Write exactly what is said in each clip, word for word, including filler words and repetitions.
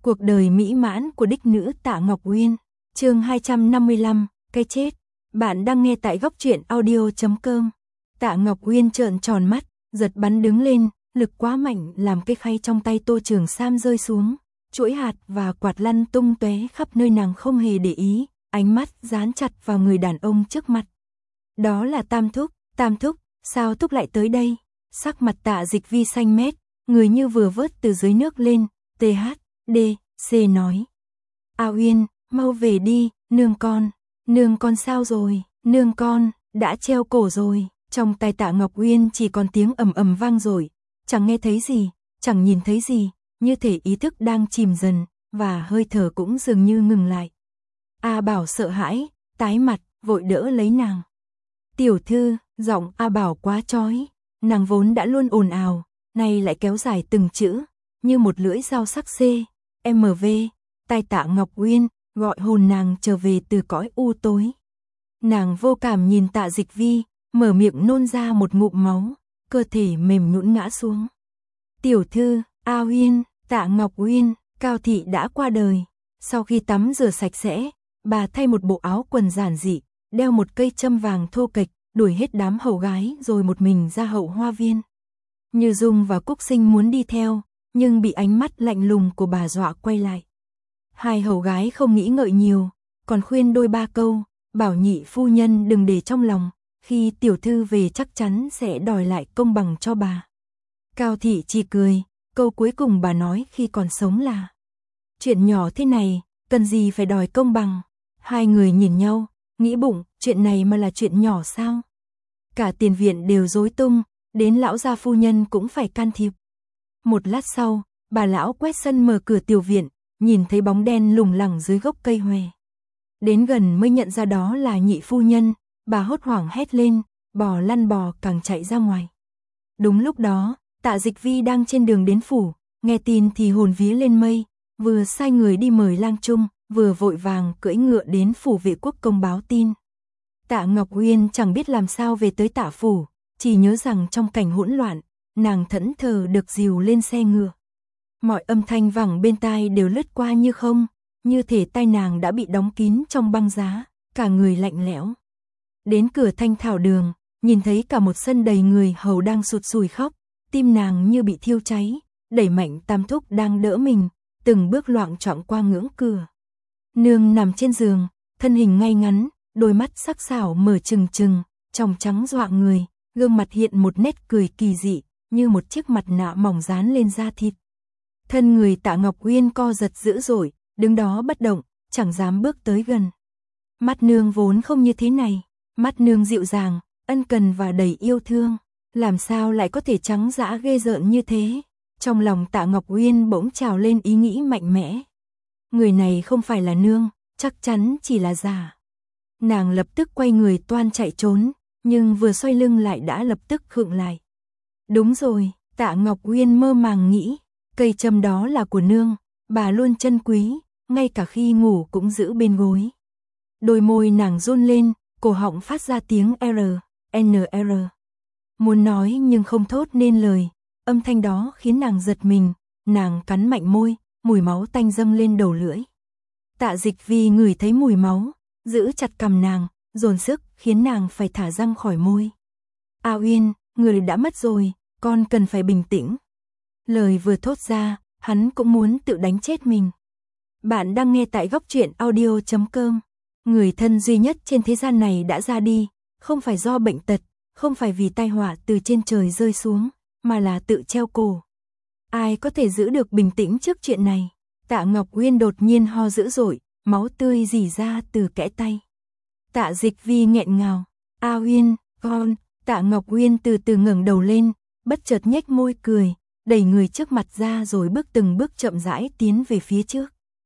Cuộc đời mỹ mãn của đích nữ Tạ Ngọc Uyên, chương hai trăm năm mươi lăm, cái chết. Bạn đang nghe tại góc truyện audio chấm com. Tạ Ngọc Uyên trợn tròn mắt, giật bắn đứng lên, lực quá mạnh làm cái khay trong tay Tô Trường Sam rơi xuống, chuỗi hạt và quạt lăn tung tóe khắp nơi, nàng không hề để ý, ánh mắt dán chặt vào người đàn ông trước mặt. Đó là Tam Thúc. Tam Thúc, sao Thúc lại tới đây? Sắc mặt Tạ Dịch Vi xanh mét, người như vừa vớt từ dưới nước lên. tê hát đê xê nói: A Uyên, mau về đi, nương con. Nương con sao rồi? Nương con đã treo cổ rồi. Trong tai Tạ Ngọc Uyên chỉ còn tiếng ầm ầm vang rồi, chẳng nghe thấy gì, chẳng nhìn thấy gì, như thể ý thức đang chìm dần và hơi thở cũng dường như ngừng lại. A Bảo sợ hãi, tái mặt, vội đỡ lấy nàng. Tiểu thư, giọng A Bảo quá chói, nàng vốn đã luôn ồn ào, nay lại kéo dài từng chữ, như một lưỡi dao sắc xê, em vê, tai Tạ Ngọc Uyên, gọi hồn nàng trở về từ cõi u tối. Nàng vô cảm nhìn Tạ Dịch Vi, mở miệng nôn ra một ngụm máu, cơ thể mềm nhũn ngã xuống. Tiểu thư, A Uyên, Tạ Ngọc Uyên, Cao thị đã qua đời. Sau khi tắm rửa sạch sẽ, bà thay một bộ áo quần giản dị, đeo một cây châm vàng thô kệch, đuổi hết đám hầu gái rồi một mình ra hậu hoa viên. Như Dung và Cúc Sinh muốn đi theo, nhưng bị ánh mắt lạnh lùng của bà dọa quay lại. Hai hầu gái không nghĩ ngợi nhiều, còn khuyên đôi ba câu, bảo nhị phu nhân đừng để trong lòng, khi tiểu thư về chắc chắn sẽ đòi lại công bằng cho bà. Cao thị chỉ cười, câu cuối cùng bà nói khi còn sống là: chuyện nhỏ thế này, cần gì phải đòi công bằng. Hai người nhìn nhau, nghĩ bụng, chuyện này mà là chuyện nhỏ sao? Cả tiền viện đều rối tung, đến lão gia phu nhân cũng phải can thiệp. Một lát sau, bà lão quét sân mở cửa tiểu viện, nhìn thấy bóng đen lủng lẳng dưới gốc cây huệ. Đến gần mới nhận ra đó là nhị phu nhân, bà hốt hoảng hét lên, bò lăn bò càng chạy ra ngoài. Đúng lúc đó, Tạ Dịch Vi đang trên đường đến phủ, nghe tin thì hồn vía lên mây, vừa sai người đi mời lang trung, vừa vội vàng cưỡi ngựa đến phủ Vệ Quốc công báo tin. Tạ Ngọc Uyên chẳng biết làm sao về tới Tạ phủ, chỉ nhớ rằng trong cảnh hỗn loạn, nàng thẫn thờ được dìu lên xe ngựa. Mọi âm thanh vẳng bên tai đều lướt qua như không, như thể tai nàng đã bị đóng kín trong băng giá, cả người lạnh lẽo. Đến cửa Thanh Thảo đường, nhìn thấy cả một sân đầy người hầu đang sụt sùi khóc, tim nàng như bị thiêu cháy, đẩy mạnh Tam Thúc đang đỡ mình, từng bước loạng choạng qua ngưỡng cửa. Nương nằm trên giường, thân hình ngay ngắn, đôi mắt sắc sảo mở trừng trừng, tròng trắng dọa người, gương mặt hiện một nét cười kỳ dị, như một chiếc mặt nạ mỏng dán lên da thịt. Thân người Tạ Ngọc Uyên co giật dữ dội, đứng đó bất động, chẳng dám bước tới gần. Mắt nương vốn không như thế này, mắt nương dịu dàng, ân cần và đầy yêu thương, làm sao lại có thể trắng dã ghê rợn như thế? Trong lòng Tạ Ngọc Uyên bỗng trào lên ý nghĩ mạnh mẽ. Người này không phải là nương, chắc chắn chỉ là giả. Nàng lập tức quay người toan chạy trốn, nhưng vừa xoay lưng lại đã lập tức khựng lại. Đúng rồi, Tạ Ngọc Uyên mơ màng nghĩ, cây châm đó là của nương, bà luôn trân quý, ngay cả khi ngủ cũng giữ bên gối. Đôi môi nàng run lên, cổ họng phát ra tiếng R, N R. Muốn nói nhưng không thốt nên lời, âm thanh đó khiến nàng giật mình, nàng cắn mạnh môi, mùi máu tanh dâng lên đầu lưỡi. Tạ Dịch Vi ngửi thấy mùi máu, giữ chặt cằm nàng, dồn sức khiến nàng phải thả răng khỏi môi. A Uyên, người đã mất rồi, con cần phải bình tĩnh. Lời vừa thốt ra, hắn cũng muốn tự đánh chết mình. Bạn đang nghe tại góc truyện audio chấm com. Người thân duy nhất trên thế gian này đã ra đi, không phải do bệnh tật, không phải vì tai họa từ trên trời rơi xuống, mà là tự treo cổ. Ai có thể giữ được bình tĩnh trước chuyện này? Tạ Ngọc Uyên đột nhiên ho dữ dội, máu tươi rỉ ra từ kẽ tay. Tạ Dịch Vi nghẹn ngào, A Uyên, con. Tạ Ngọc Uyên từ từ ngẩng đầu lên, bất chợt nhếch môi cười, đẩy người trước mặt ra rồi bước từng bước chậm rãi tiến về phía trước.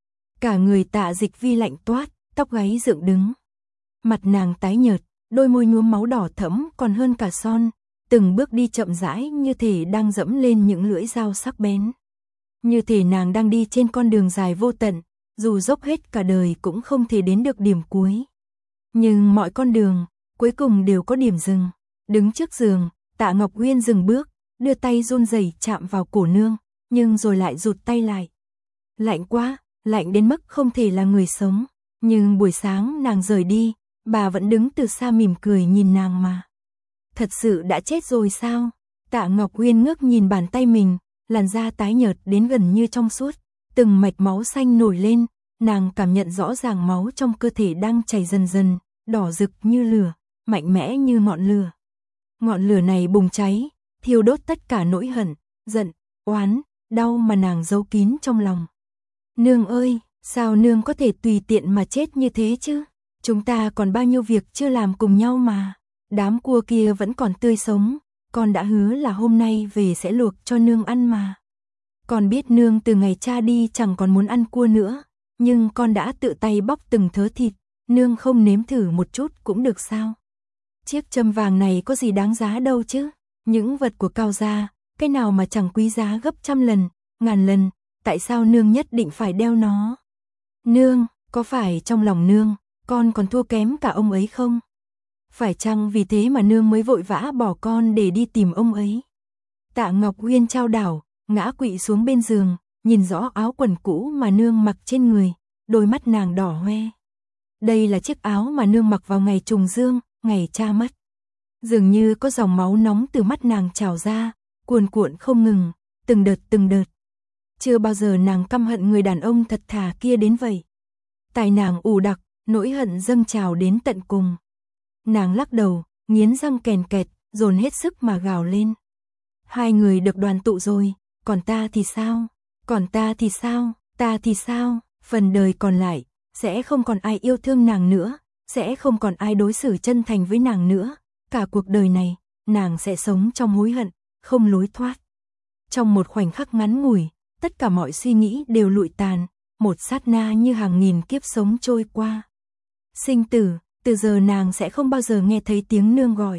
Cả người Tạ Dịch Vi lạnh toát, tóc gáy dựng đứng. Mặt nàng tái nhợt, đôi môi nhuốm máu đỏ thẫm còn hơn cả son, từng bước đi chậm rãi như thể đang dẫm lên những lưỡi dao sắc bén. Như thể nàng đang đi trên con đường dài vô tận, dù dốc hết cả đời cũng không thể đến được điểm cuối. Nhưng mọi con đường, cuối cùng đều có điểm dừng. Đứng trước giường, Tạ Ngọc Uyên dừng bước, đưa tay run rẩy chạm vào cổ nương, nhưng rồi lại rụt tay lại. Lạnh quá, lạnh đến mức không thể là người sống. Nhưng buổi sáng nàng rời đi, bà vẫn đứng từ xa mỉm cười nhìn nàng mà. Thật sự đã chết rồi sao? Tạ Ngọc Uyên ngước nhìn bàn tay mình, làn da tái nhợt đến gần như trong suốt, từng mạch máu xanh nổi lên, nàng cảm nhận rõ ràng máu trong cơ thể đang chảy dần dần, đỏ rực như lửa, mạnh mẽ như ngọn lửa. Ngọn lửa này bùng cháy, thiêu đốt tất cả nỗi hận, giận, oán, đau mà nàng giấu kín trong lòng. Nương ơi, sao nương có thể tùy tiện mà chết như thế chứ? Chúng ta còn bao nhiêu việc chưa làm cùng nhau mà. Đám cua kia vẫn còn tươi sống, con đã hứa là hôm nay về sẽ luộc cho nương ăn mà. Con biết nương từ ngày cha đi chẳng còn muốn ăn cua nữa, nhưng con đã tự tay bóc từng thớ thịt, nương không nếm thử một chút cũng được sao? Chiếc châm vàng này có gì đáng giá đâu chứ? Những vật của Cao gia, cái nào mà chẳng quý giá gấp trăm lần, ngàn lần, tại sao nương nhất định phải đeo nó? Nương, có phải trong lòng nương, con còn thua kém cả ông ấy không? Phải chăng vì thế mà nương mới vội vã bỏ con để đi tìm ông ấy? Tạ Ngọc Uyên chao đảo, ngã quỵ xuống bên giường, nhìn rõ áo quần cũ mà nương mặc trên người, đôi mắt nàng đỏ hoe. Đây là chiếc áo mà nương mặc vào ngày trùng dương, ngày cha mất. Dường như có dòng máu nóng từ mắt nàng trào ra, cuồn cuộn không ngừng, từng đợt từng đợt. Chưa bao giờ nàng căm hận người đàn ông thật thà kia đến vậy. Tại nàng ù đặc, nỗi hận dâng trào đến tận cùng. Nàng lắc đầu, nghiến răng kèn kẹt, dồn hết sức mà gào lên. Hai người được đoàn tụ rồi, còn ta thì sao? Còn ta thì sao? Ta thì sao? Phần đời còn lại, sẽ không còn ai yêu thương nàng nữa, sẽ không còn ai đối xử chân thành với nàng nữa. Cả cuộc đời này, nàng sẽ sống trong hối hận, không lối thoát. Trong một khoảnh khắc ngắn ngủi, tất cả mọi suy nghĩ đều lụi tàn, một sát na như hàng nghìn kiếp sống trôi qua. Sinh tử, từ giờ nàng sẽ không bao giờ nghe thấy tiếng nương gọi.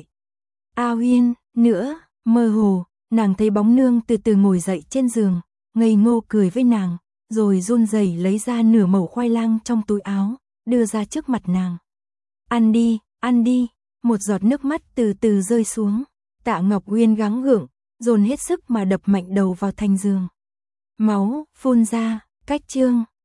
A Uyên, nữa, mơ hồ, nàng thấy bóng nương từ từ ngồi dậy trên giường, ngây ngô cười với nàng, rồi run rẩy lấy ra nửa mẩu khoai lang trong túi áo, đưa ra trước mặt nàng. Ăn đi, ăn đi, một giọt nước mắt từ từ rơi xuống. Tạ Ngọc Uyên gắng gượng, dồn hết sức mà đập mạnh đầu vào thành giường. Máu phun ra, cách chương